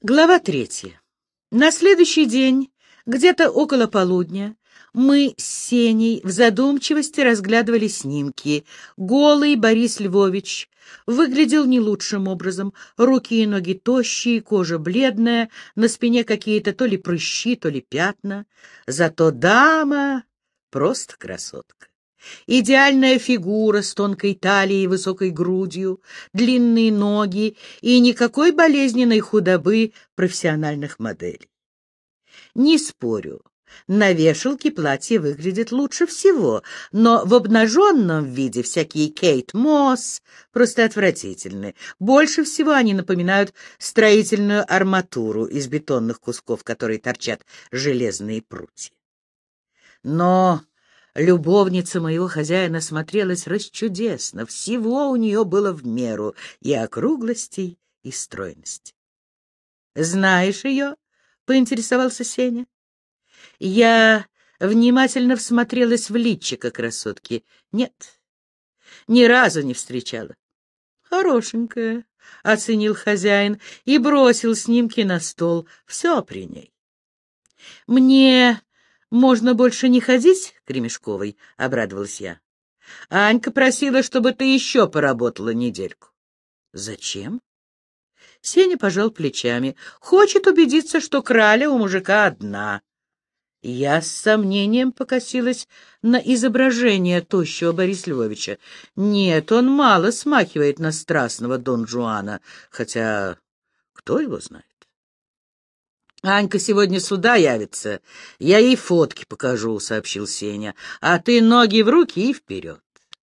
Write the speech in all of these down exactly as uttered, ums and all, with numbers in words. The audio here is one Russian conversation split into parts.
Глава третья. На следующий день, где-то около полудня, мы с Сеней в задумчивости разглядывали снимки. Голый Борис Львович выглядел не лучшим образом. Руки и ноги тощие, кожа бледная, на спине какие-то то ли прыщи, то ли пятна. Зато дама просто красотка. Идеальная фигура с тонкой талией и высокой грудью, длинные ноги и никакой болезненной худобы профессиональных моделей. Не спорю, на вешалке платье выглядит лучше всего, но в обнаженном виде всякие Кейт Мосс просто отвратительны. Больше всего они напоминают строительную арматуру из бетонных кусков, которые торчат железные прутья. Но любовница моего хозяина смотрелась расчудесно, всего у нее было в меру, и округлостей, и стройности. — Знаешь ее? — поинтересовался Сеня. Я внимательно всмотрелась в личико красотки. Нет, ни разу не встречала. — Хорошенькая, — оценил хозяин и бросил снимки на стол. Все при ней. — Мне можно больше не ходить к Ремешковой? — обрадовалась я. — Анька просила, чтобы ты еще поработала недельку. — Зачем? Сеня пожал плечами. Хочет убедиться, что краля у мужика одна. Я с сомнением покосилась на изображение тощего Бориса Львовича. Нет, он мало смахивает на страстного Дон Жуана, хотя кто его знает. «Анька сегодня сюда явится, я ей фотки покажу», — сообщил Сеня. «А ты ноги в руки и вперед».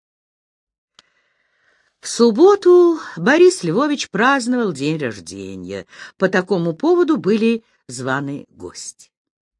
В субботу Борис Львович праздновал день рождения. По такому поводу были званы гости.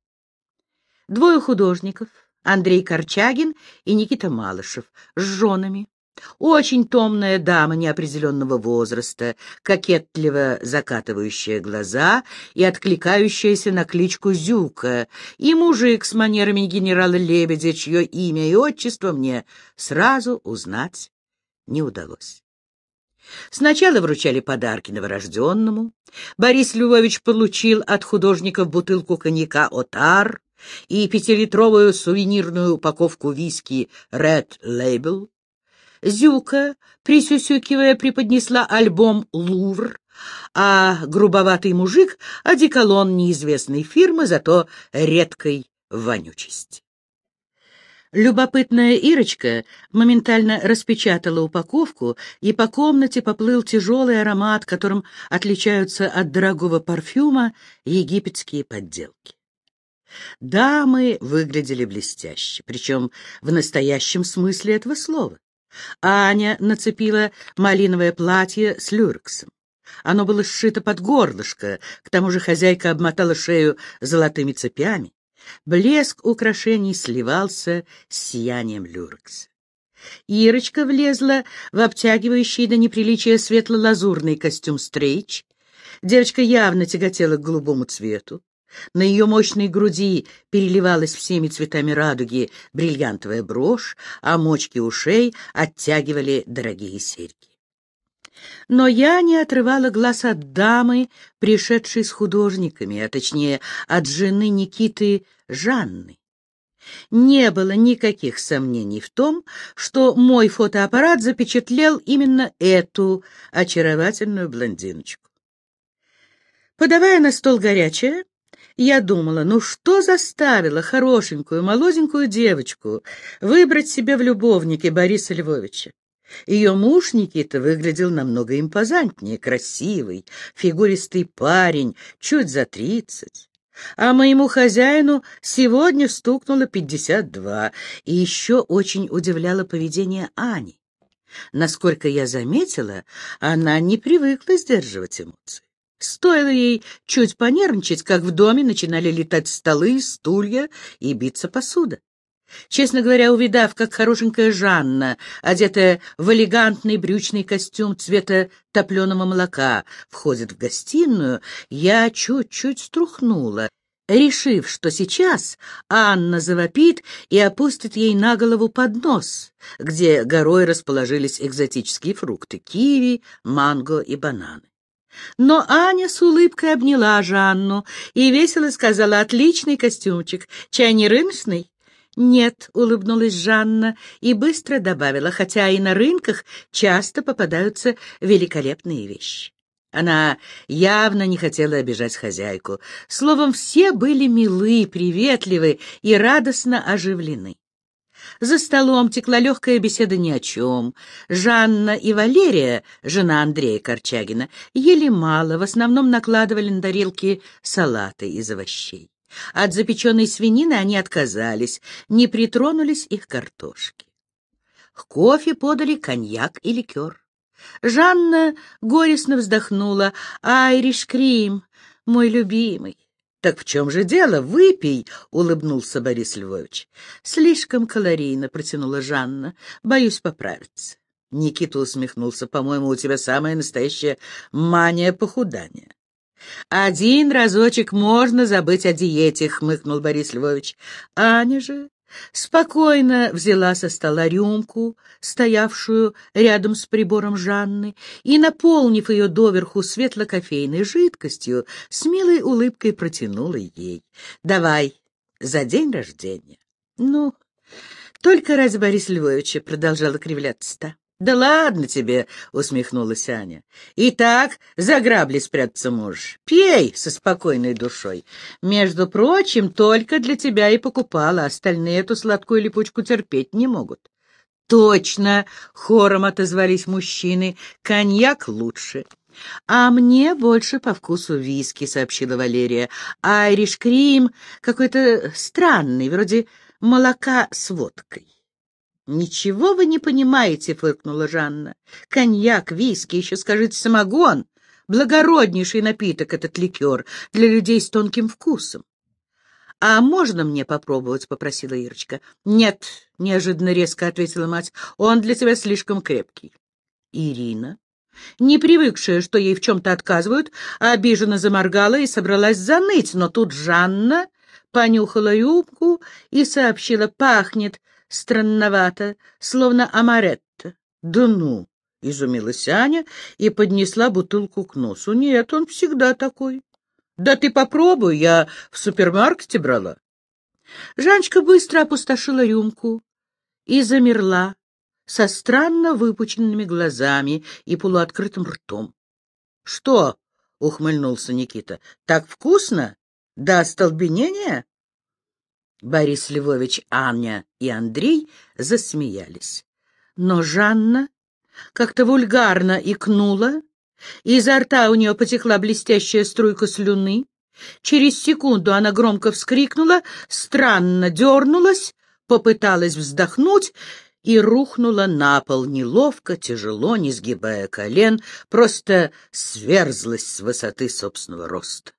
Двое художников, Андрей Корчагин и Никита Малышев, с женами. Очень томная дама неопределенного возраста, кокетливо закатывающая глаза и откликающаяся на кличку Зюка, и мужик с манерами генерала Лебедя, чье имя и отчество мне сразу узнать не удалось. Сначала вручали подарки новорожденному. Борис Львович получил от художников бутылку коньяка «Отар» и пятилитровую сувенирную упаковку виски «Red Label». Зюка, присюсюкивая, преподнесла альбом «Лувр», а грубоватый мужик — одеколон неизвестной фирмы, зато редкой вонючести. Любопытная Ирочка моментально распечатала упаковку, и по комнате поплыл тяжелый аромат, которым отличаются от дорогого парфюма египетские подделки. Дамы выглядели блестяще, причем в настоящем смысле этого слова. Аня нацепила малиновое платье с люрексом. Оно было сшито под горлышко, к тому же хозяйка обмотала шею золотыми цепями. Блеск украшений сливался с сиянием люрекса. Ирочка влезла в обтягивающий до неприличия светло-лазурный костюм стрейч. Девочка явно тяготела к голубому цвету. На ее мощной груди переливалась всеми цветами радуги бриллиантовая брошь, а мочки ушей оттягивали дорогие серьги. Но я не отрывала глаз от дамы, пришедшей с художниками, а точнее от жены Никиты Жанны. Не было никаких сомнений в том, что мой фотоаппарат запечатлел именно эту очаровательную блондиночку. Подавая на стол горячее, я думала, ну что заставило хорошенькую молоденькую девочку выбрать себе в любовнике Бориса Львовича? Ее муж Никита выглядел намного импозантнее, красивый, фигуристый парень, чуть за тридцать. А моему хозяину сегодня стукнуло пятьдесят два, и еще очень удивляло поведение Ани. Насколько я заметила, она не привыкла сдерживать эмоции. Стоило ей чуть понервничать, как в доме начинали летать столы, стулья и биться посуда. Честно говоря, увидав, как хорошенькая Жанна, одетая в элегантный брючный костюм цвета топленого молока, входит в гостиную, я чуть-чуть струхнула, решив, что сейчас Анна завопит и опустит ей на голову поднос, где горой расположились экзотические фрукты — киви, манго и бананы. Но Аня с улыбкой обняла Жанну и весело сказала: «Отличный костюмчик. Чай не рыночный?» «Нет», — улыбнулась Жанна и быстро добавила: «хотя и на рынках часто попадаются великолепные вещи». Она явно не хотела обижать хозяйку. Словом, все были милы, приветливы и радостно оживлены. За столом текла легкая беседа ни о чем. Жанна и Валерия, жена Андрея Корчагина, ели мало, в основном накладывали на тарелки салаты из овощей. От запеченной свинины они отказались, не притронулись их картошки. К кофе подали коньяк и ликер. Жанна горестно вздохнула. «Айриш Крим, мой любимый». «Так в чем же дело? Выпей», — улыбнулся Борис Львович. «Слишком калорийно», — протянула Жанна. «Боюсь поправиться». Никита усмехнулся. «По-моему, у тебя самая настоящая мания похудания». «Один разочек можно забыть о диете», — хмыкнул Борис Львович. Аня же спокойно взяла со стола рюмку, стоявшую рядом с прибором Жанны, и, наполнив ее доверху светло-кофейной жидкостью, с милой улыбкой протянула ей. «Давай, за день рождения». «Ну, только ради Бориса Львовича», — продолжала кривляться та. «Да ладно тебе», — усмехнулась Аня. «И так за грабли спрятаться можешь. Пей со спокойной душой. Между прочим, только для тебя и покупала, остальные эту сладкую липучку терпеть не могут». «Точно», — хором отозвались мужчины, — «коньяк лучше». «А мне больше по вкусу виски», — сообщила Валерия. «Айриш Крим какой-то странный, вроде молока с водкой». «Ничего вы не понимаете», — фыркнула Жанна. «Коньяк, виски, еще скажите самогон. Благороднейший напиток этот ликер для людей с тонким вкусом». «А можно мне попробовать?» — попросила Ирочка. «Нет», — неожиданно резко ответила мать, — «он для тебя слишком крепкий». Ирина, не привыкшая, что ей в чем-то отказывают, обиженно заморгала и собралась заныть, но тут Жанна понюхала юбку и сообщила: «Пахнет странновато, словно амаретто». «Да ну!» — изумилась Аня и поднесла бутылку к носу. «Нет, он всегда такой». «Да ты попробуй, я в супермаркете брала». Жаночка быстро опустошила рюмку и замерла со странно выпученными глазами и полуоткрытым ртом. «Что?» — ухмыльнулся Никита. «Так вкусно? До остолбенения?» Борис Львович, Аня и Андрей засмеялись. Но Жанна как-то вульгарно икнула, изо рта у нее потекла блестящая струйка слюны. Через секунду она громко вскрикнула, странно дернулась, попыталась вздохнуть и рухнула на пол, неловко, тяжело, не сгибая колен, просто сверзлась с высоты собственного роста.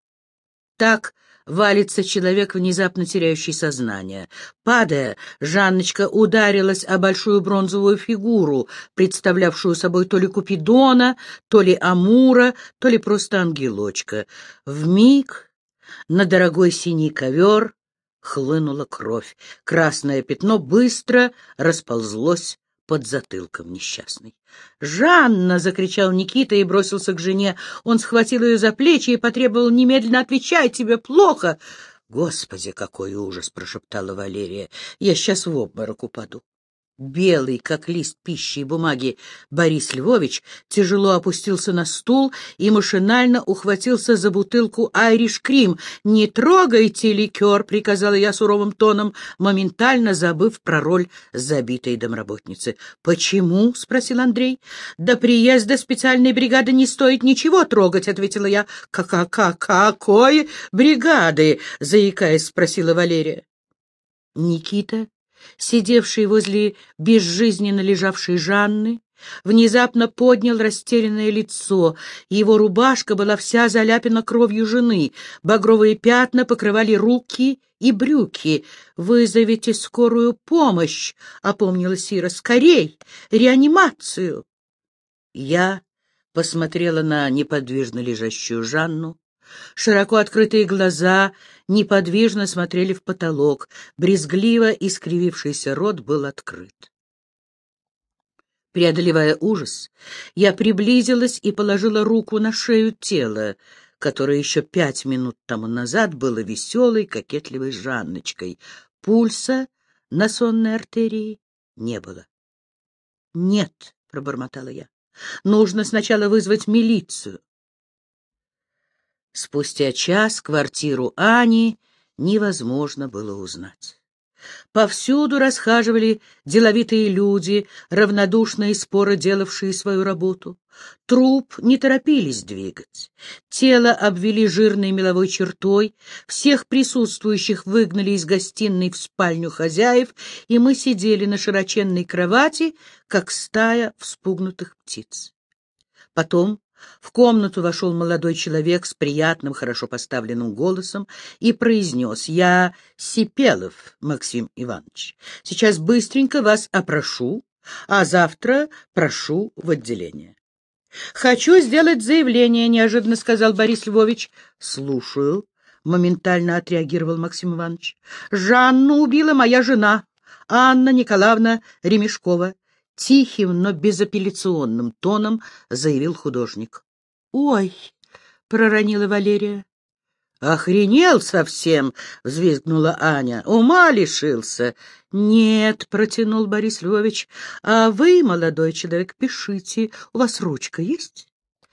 Так валится человек, внезапно теряющий сознание. Падая, Жанночка ударилась о большую бронзовую фигуру, представлявшую собой то ли Купидона, то ли Амура, то ли просто ангелочка. Вмиг на дорогой синий ковер хлынула кровь. Красное пятно быстро расползлось под затылком несчастной. «Жанна!» — закричал Никита и бросился к жене. Он схватил ее за плечи и потребовал: «Немедленно отвечай, тебе плохо!» «Господи, какой ужас!» — прошептала Валерия. «Я сейчас в обморок упаду». Белый, как лист пищи и бумаги, Борис Львович тяжело опустился на стул и машинально ухватился за бутылку «Айриш Крим». «Не трогайте ликер», — приказала я суровым тоном, моментально забыв про роль забитой домработницы. «Почему?» — спросил Андрей. «До приезда специальной бригады не стоит ничего трогать», — ответила я. «Ка-ка-ка-какой бригады?» — заикаясь, спросила Валерия. Никита, сидевший возле безжизненно лежавшей Жанны, внезапно поднял растерянное лицо. Его рубашка была вся заляпана кровью жены, багровые пятна покрывали руки и брюки. «Вызовите скорую помощь», — опомнилась Ира. «Скорей! Реанимацию!» Я посмотрела на неподвижно лежащую Жанну. Широко открытые глаза неподвижно смотрели в потолок, брезгливо искривившийся рот был открыт. Преодолевая ужас, я приблизилась и положила руку на шею тела, которое еще пять минут тому назад было веселой, кокетливой Жанночкой. Пульса на сонной артерии не было. «Нет», — пробормотала я, — «нужно сначала вызвать милицию». Спустя час квартиру Ани невозможно было узнать. Повсюду расхаживали деловитые люди, равнодушно и споро делавшие свою работу. Труп не торопились двигать. Тело обвели жирной меловой чертой, всех присутствующих выгнали из гостиной в спальню хозяев, и мы сидели на широченной кровати, как стая вспугнутых птиц. Потом в комнату вошел молодой человек с приятным, хорошо поставленным голосом и произнес: «Я Сипелов, Максим Иванович. Сейчас быстренько вас опрошу, а завтра прошу в отделение». «Хочу сделать заявление», — неожиданно сказал Борис Львович. «Слушаю», — моментально отреагировал Максим Иванович. «Жанну убила моя жена, Анна Николаевна Ремешкова», — тихим, но безапелляционным тоном заявил художник. «Ой!» — проронила Валерия. «Охренел совсем!» — взвизгнула Аня. «Ума лишился!» «Нет», — протянул Борис Львович, — «а вы, молодой человек, пишите. У вас ручка есть?»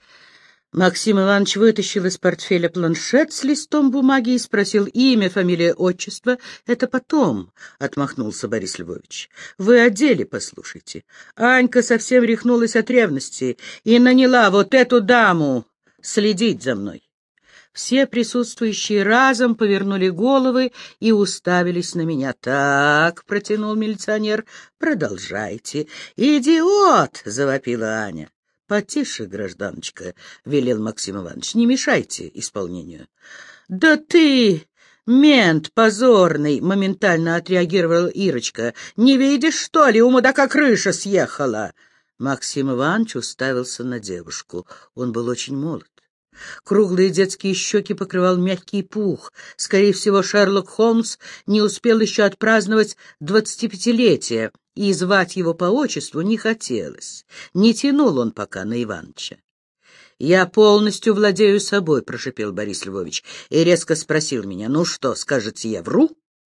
Максим Иванович вытащил из портфеля планшет с листом бумаги и спросил: «Имя, фамилия, отчество?» «Это потом», — отмахнулся Борис Львович. «Вы о деле послушайте. Анька совсем рехнулась от ревности и наняла вот эту даму следить за мной». Все присутствующие разом повернули головы и уставились на меня. «Так», — протянул милиционер, — «продолжайте». «Идиот!» — завопила Аня. «Потише, гражданочка», — велел Максим Иванович, — «не мешайте исполнению». «Да ты, мент позорный!» — моментально отреагировала Ирочка. «Не видишь, что ли, у мудака крыша съехала?» Максим Иванович уставился на девушку. Он был очень молод. Круглые детские щеки покрывал мягкий пух. Скорее всего, Шерлок Холмс не успел еще отпраздновать двадцатипятилетие, и звать его по отчеству не хотелось. Не тянул он пока на Иваныча. «Я полностью владею собой», — прошипел Борис Львович, и резко спросил меня: «Ну что, скажете, я вру?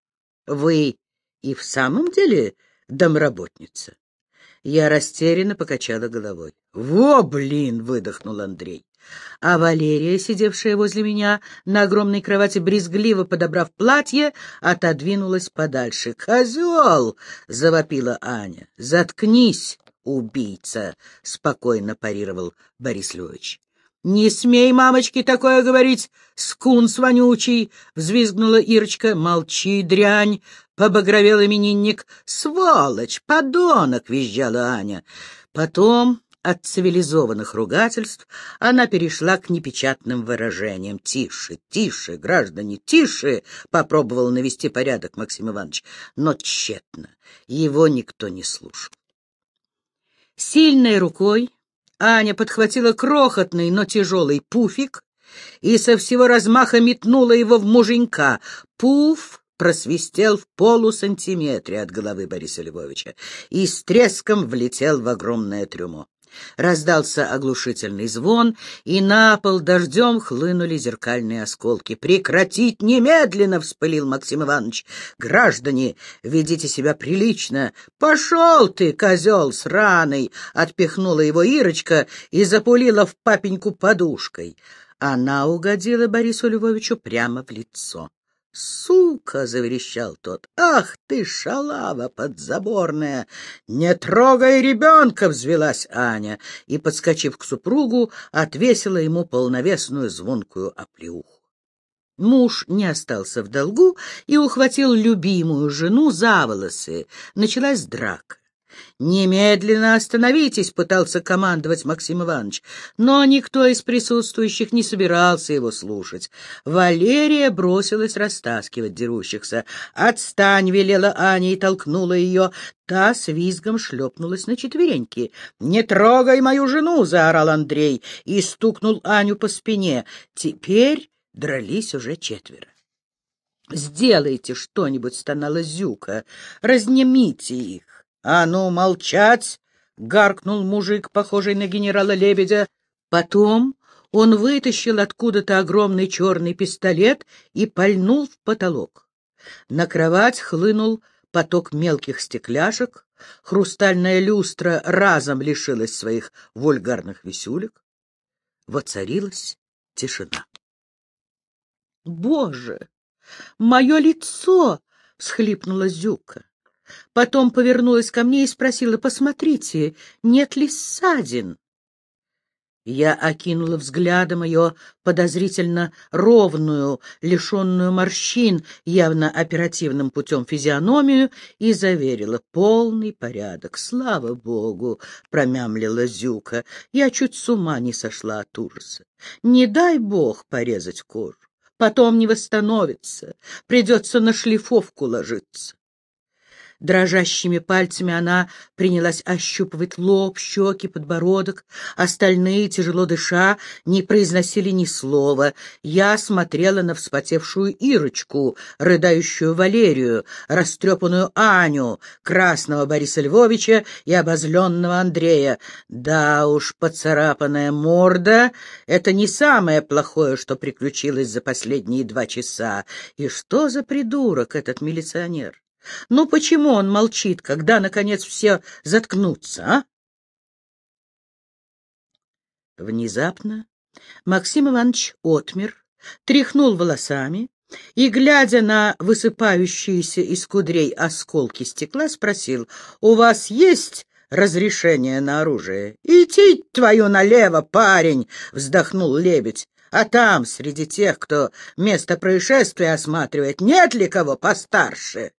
Вы и в самом деле домработница?» Я растерянно покачала головой. «Во, блин!» — выдохнул Андрей. А Валерия, сидевшая возле меня на огромной кровати, брезгливо подобрав платье, отодвинулась подальше. «Козел!» — завопила Аня. «Заткнись, убийца!» — спокойно парировал Борис Львович. «Не смей, мамочке, такое говорить, скунс вонючий!» — взвизгнула Ирочка. «Молчи, дрянь!» — побагровел именинник. «Сволочь! Подонок!» — визжала Аня. Потом от цивилизованных ругательств она перешла к непечатным выражениям. «Тише, тише, граждане, тише!» — попробовал навести порядок Максим Иванович, но тщетно. Его никто не слушал. Сильной рукой Аня подхватила крохотный, но тяжелый пуфик и со всего размаха метнула его в муженька. Пуф просвистел в полусантиметре от головы Бориса Львовича и с треском влетел в огромное трюмо. Раздался оглушительный звон, и на пол дождем хлынули зеркальные осколки. «Прекратить немедленно!» — вспылил Максим Иванович. «Граждане, ведите себя прилично!» «Пошел ты, козел сраный!» — отпихнула его Ирочка и запулила в папеньку подушкой. Она угодила Борису Львовичу прямо в лицо. «Сука!» — заверещал тот. «Ах ты, шалава подзаборная! Не трогай ребенка!» — взвелась Аня и, подскочив к супругу, отвесила ему полновесную звонкую оплеуху. Муж не остался в долгу и ухватил любимую жену за волосы. Началась драка. «Немедленно остановитесь!» — пытался командовать Максим Иванович, но никто из присутствующих не собирался его слушать. Валерия бросилась растаскивать дерущихся. «Отстань!» — велела Аня и толкнула ее. Та с визгом шлепнулась на четвереньки. «Не трогай мою жену!» — заорал Андрей и стукнул Аню по спине. Теперь дрались уже четверо. «Сделайте что-нибудь!» — стонала Зюка. «Разнимите их!» «А ну, молчать!» — гаркнул мужик, похожий на генерала Лебедя. Потом он вытащил откуда-то огромный черный пистолет и пальнул в потолок. На кровать хлынул поток мелких стекляшек, хрустальная люстра разом лишилась своих вульгарных висюлек. Воцарилась тишина. «Боже, мое лицо!» — всхлипнула Зюка. Потом повернулась ко мне и спросила: «Посмотрите, нет ли ссадин?» Я окинула взглядом ее подозрительно ровную, лишенную морщин, явно оперативным путем физиономию, и заверила: полный порядок. «Слава Богу!» — промямлила Зюка. Я чуть с ума не сошла от ужаса. Не дай Бог порезать кожу. Потом не восстановится, придется на шлифовку ложиться. Дрожащими пальцами она принялась ощупывать лоб, щеки, подбородок. Остальные, тяжело дыша, не произносили ни слова. Я смотрела на вспотевшую Ирочку, рыдающую Валерию, растрепанную Аню, красного Бориса Львовича и обозленного Андрея. Да уж, поцарапанная морда — это не самое плохое, что приключилось за последние два часа. И что за придурок этот милиционер? Ну почему он молчит, когда, наконец, все заткнутся, а? Внезапно Максим Иванович отмер, тряхнул волосами и, глядя на высыпающиеся из кудрей осколки стекла, спросил: «У вас есть разрешение на оружие?» «Идти твою налево, парень!» — вздохнул Лебедь. «А там, среди тех, кто место происшествия осматривает, нет ли кого постарше?»